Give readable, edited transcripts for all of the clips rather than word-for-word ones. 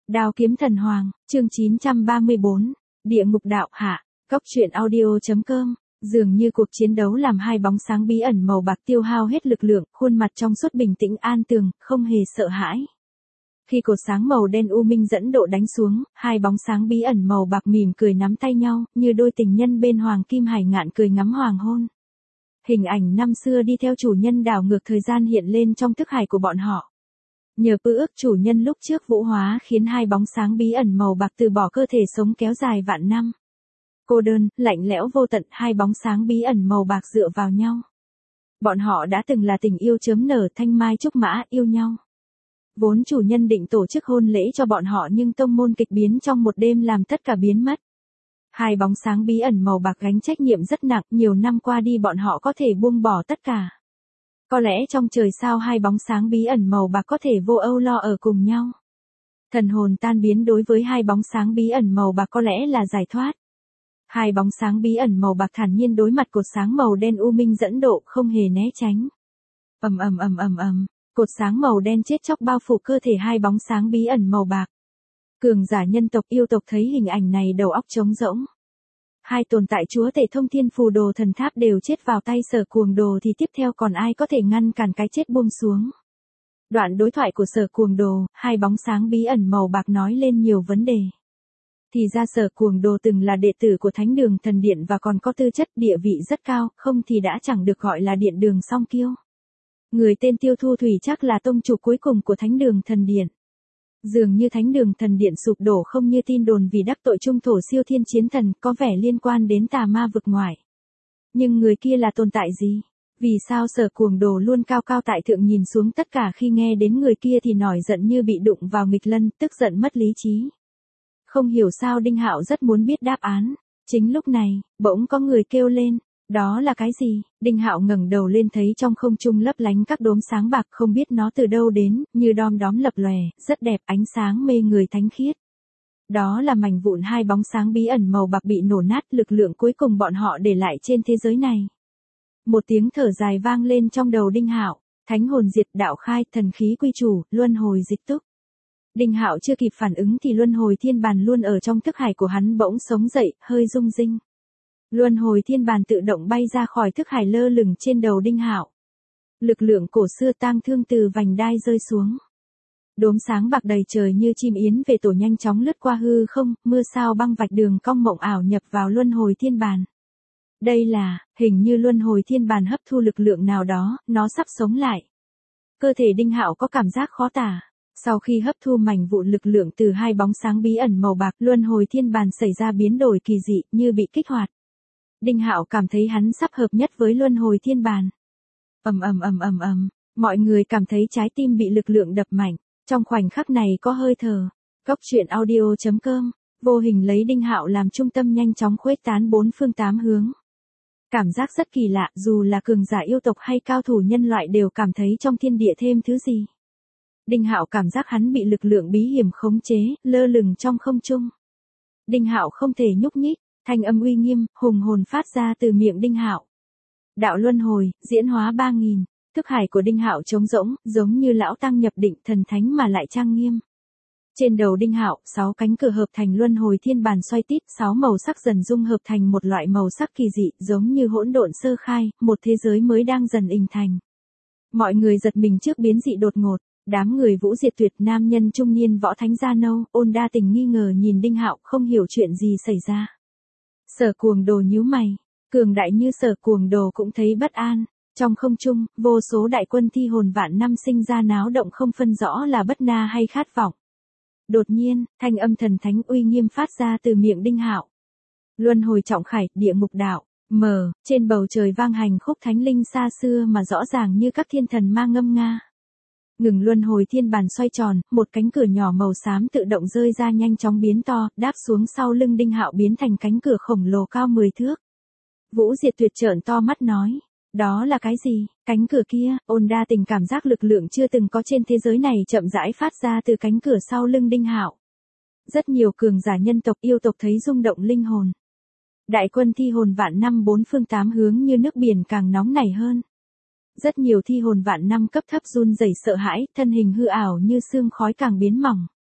Đao kiếm thần hoàng, chương 934, địa ngục đạo hạ, góc truyện audio.com. Dường như cuộc chiến đấu làm hai bóng sáng bí ẩn màu bạc tiêu hao hết lực lượng, khuôn mặt trong suốt bình tĩnh an tường, không hề sợ hãi. Khi cột sáng màu đen u minh dẫn độ đánh xuống, hai bóng sáng bí ẩn màu bạc mỉm cười nắm tay nhau, như đôi tình nhân bên hoàng kim hải ngạn cười ngắm hoàng hôn. Hình ảnh năm xưa đi theo chủ nhân đảo ngược thời gian hiện lên trong thức hải của bọn họ. Nhờ pư ước chủ nhân lúc trước vũ hóa khiến hai bóng sáng bí ẩn màu bạc từ bỏ cơ thể sống kéo dài vạn năm. Cô đơn, lạnh lẽo vô tận, hai bóng sáng bí ẩn màu bạc dựa vào nhau. Bọn họ đã từng là tình yêu chớm nở thanh mai trúc mã, yêu nhau. Vốn chủ nhân định tổ chức hôn lễ cho bọn họ nhưng tông môn kịch biến trong một đêm làm tất cả biến mất. Hai bóng sáng bí ẩn màu bạc gánh trách nhiệm rất nặng, nhiều năm qua đi bọn họ có thể buông bỏ tất cả. Có lẽ trong trời sao hai bóng sáng bí ẩn màu bạc có thể vô âu lo ở cùng nhau. Thần hồn tan biến đối với hai bóng sáng bí ẩn màu bạc có lẽ là giải thoát. Hai bóng sáng bí ẩn màu bạc thản nhiên đối mặt cột sáng màu đen u minh dẫn độ, không hề né tránh. Cột sáng màu đen chết chóc bao phủ cơ thể hai bóng sáng bí ẩn màu bạc. Cường giả nhân tộc yêu tộc thấy hình ảnh này đầu óc trống rỗng. Hai tồn tại chúa tể thông thiên phù đồ thần tháp đều chết vào tay Sở Cuồng Đồ thì tiếp theo còn ai có thể ngăn cản cái chết buông xuống. Đoạn đối thoại của Sở Cuồng Đồ, hai bóng sáng bí ẩn màu bạc nói lên nhiều vấn đề. Thì ra Sở Cuồng Đồ từng là đệ tử của Thánh Đường Thần Điện và còn có tư chất địa vị rất cao, không thì đã chẳng được gọi là Điện Đường Song Kiêu. Người tên Tiêu Thu Thủy chắc là tông chủ cuối cùng của Thánh Đường Thần Điện. Dường như Thánh Đường Thần Điện sụp đổ không như tin đồn vì đắc tội trung thổ siêu thiên chiến thần, có vẻ liên quan đến tà ma vực ngoại. Nhưng người kia là tồn tại gì? Vì sao Sở Cuồng Đồ luôn cao cao tại thượng nhìn xuống tất cả, khi nghe đến người kia thì nổi giận như bị đụng vào nghịch lân, tức giận mất lý trí. Không hiểu sao Đinh Hạo rất muốn biết đáp án. Chính lúc này, bỗng có người kêu lên. Đó là cái gì? Đinh Hạo ngẩng đầu lên thấy trong không trung lấp lánh các đốm sáng bạc, không biết nó từ đâu đến, như đom đóm lập lòe, rất đẹp, ánh sáng mê người thánh khiết. Đó là mảnh vụn hai bóng sáng bí ẩn màu bạc bị nổ nát, lực lượng cuối cùng bọn họ để lại trên thế giới này. Một tiếng thở dài vang lên trong đầu Đinh Hạo, thánh hồn diệt, đạo khai, thần khí quy chủ, luân hồi dịch túc. Đinh Hạo chưa kịp phản ứng thì luân hồi thiên bàn luôn ở trong thức hải của hắn bỗng sống dậy, hơi rung rinh. Luân hồi thiên bàn tự động bay ra khỏi thức hải lơ lửng trên đầu Đinh Hạo. Lực lượng cổ xưa tang thương từ vành đai rơi xuống. Đốm sáng bạc đầy trời như chim yến về tổ nhanh chóng lướt qua hư không, mưa sao băng vạch đường cong mộng ảo nhập vào luân hồi thiên bàn. Đây là, hình như luân hồi thiên bàn hấp thu lực lượng nào đó, nó sắp sống lại. Cơ thể Đinh Hạo có cảm giác khó tả. Sau khi hấp thu mảnh vụn lực lượng từ hai bóng sáng bí ẩn màu bạc, luân hồi thiên bàn xảy ra biến đổi kỳ dị, như bị kích hoạt. Đinh Hạo cảm thấy hắn sắp hợp nhất với luân hồi thiên bàn. Mọi người cảm thấy trái tim bị lực lượng đập mạnh. Trong khoảnh khắc này có hơi thở. Góc truyện audio.com. Vô hình lấy Đinh Hạo làm trung tâm nhanh chóng khuếch tán bốn phương tám hướng. Cảm giác rất kỳ lạ, dù là cường giả yêu tộc hay cao thủ nhân loại đều cảm thấy trong thiên địa thêm thứ gì. Đinh Hạo cảm giác hắn bị lực lượng bí hiểm khống chế, lơ lửng trong không trung. Đinh Hạo không thể nhúc nhích. Thanh âm uy nghiêm, hùng hồn phát ra từ miệng Đinh Hạo. Đạo luân hồi, diễn hóa 3000, thức hải của Đinh Hạo trống rỗng, giống như lão tăng nhập định, thần thánh mà lại trang nghiêm. Trên đầu Đinh Hạo, 6 cánh cửa hợp thành luân hồi thiên bàn xoay tít, 6 màu sắc dần dung hợp thành một loại màu sắc kỳ dị, giống như hỗn độn sơ khai, một thế giới mới đang dần hình thành. Mọi người giật mình trước biến dị đột ngột. Đám người Vũ Diệt Tuyệt, nam nhân trung niên võ thánh da nâu, ôn đa tình nghi ngờ nhìn Đinh Hạo, không hiểu chuyện gì xảy ra. Sở Cuồng Đồ nhíu mày, cường đại như Sở Cuồng Đồ cũng thấy bất an. Trong không trung, vô số đại quân thi hồn vạn năm sinh ra náo động không phân rõ là bất na hay khát vọng. Đột nhiên, thanh âm thần thánh uy nghiêm phát ra từ miệng Đinh Hạo. Luân hồi trọng khải, địa ngục đạo, trên bầu trời vang hành khúc thánh linh xa xưa mà rõ ràng như các thiên thần ma ngâm nga. Ngừng luân hồi thiên bàn xoay tròn, một cánh cửa nhỏ màu xám tự động rơi ra nhanh chóng biến to, đáp xuống sau lưng Đinh Hạo biến thành cánh cửa khổng lồ cao 10 thước. Vũ Diệt Tuyệt trợn to mắt nói, đó là cái gì? Cánh cửa kia, ôn đa tình cảm giác lực lượng chưa từng có trên thế giới này chậm rãi phát ra từ cánh cửa sau lưng Đinh Hạo. Rất nhiều cường giả nhân tộc yêu tộc thấy rung động linh hồn. Đại quân thi hồn vạn năm bốn phương tám hướng như nước biển càng nóng nảy hơn. Rất nhiều thi hồn vạn năm cấp thấp run rẩy sợ hãi, thân hình hư ảo như sương khói càng biến mỏng.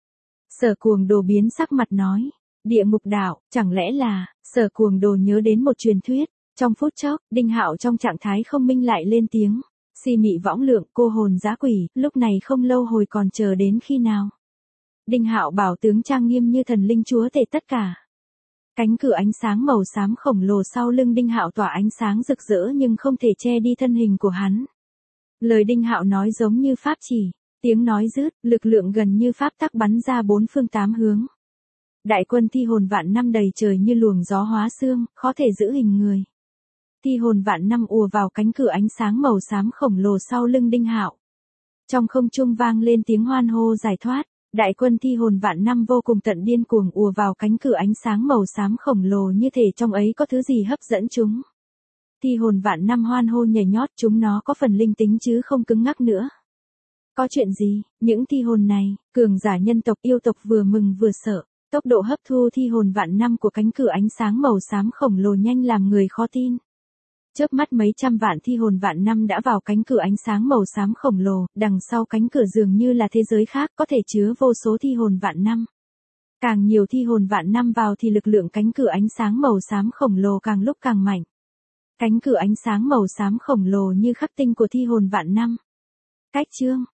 Sở Cuồng Đồ biến sắc mặt nói. Địa ngục đạo, chẳng lẽ là, Sở Cuồng Đồ nhớ đến một truyền thuyết. Trong phút chốc, Đinh Hạo trong trạng thái không minh lại lên tiếng. Si mị võng lượng, cô hồn dã quỷ, lúc này không lâu hồi còn chờ đến khi nào. Đinh Hạo bảo tướng trang nghiêm như thần linh chúa tể tất cả. Cánh cửa ánh sáng màu xám khổng lồ sau lưng Đinh Hạo tỏa ánh sáng rực rỡ nhưng không thể che đi thân hình của hắn. Lời Đinh Hạo nói giống như pháp chỉ, tiếng nói rứt, lực lượng gần như pháp tắc bắn ra bốn phương tám hướng. Đại quân thi hồn vạn năm đầy trời như luồng gió hóa xương, khó thể giữ hình người. Thi hồn vạn năm ùa vào cánh cửa ánh sáng màu xám khổng lồ sau lưng Đinh Hạo. Trong không trung vang lên tiếng hoan hô giải thoát. Đại quân thi hồn vạn năm vô cùng tận điên cuồng ùa vào cánh cửa ánh sáng màu xám khổng lồ như thể trong ấy có thứ gì hấp dẫn chúng. Thi hồn vạn năm hoan hô nhảy nhót, chúng nó có phần linh tính chứ không cứng ngắc nữa. Có chuyện gì? Những thi hồn này, cường giả nhân tộc yêu tộc vừa mừng vừa sợ. Tốc độ hấp thu thi hồn vạn năm của cánh cửa ánh sáng màu xám khổng lồ nhanh làm người khó tin. Chớp mắt mấy trăm vạn thi hồn vạn năm đã vào cánh cửa ánh sáng màu xám khổng lồ, đằng sau cánh cửa dường như là thế giới khác có thể chứa vô số thi hồn vạn năm. Càng nhiều thi hồn vạn năm vào thì lực lượng cánh cửa ánh sáng màu xám khổng lồ càng lúc càng mạnh. Cánh cửa ánh sáng màu xám khổng lồ như khắc tinh của thi hồn vạn năm. Cách chương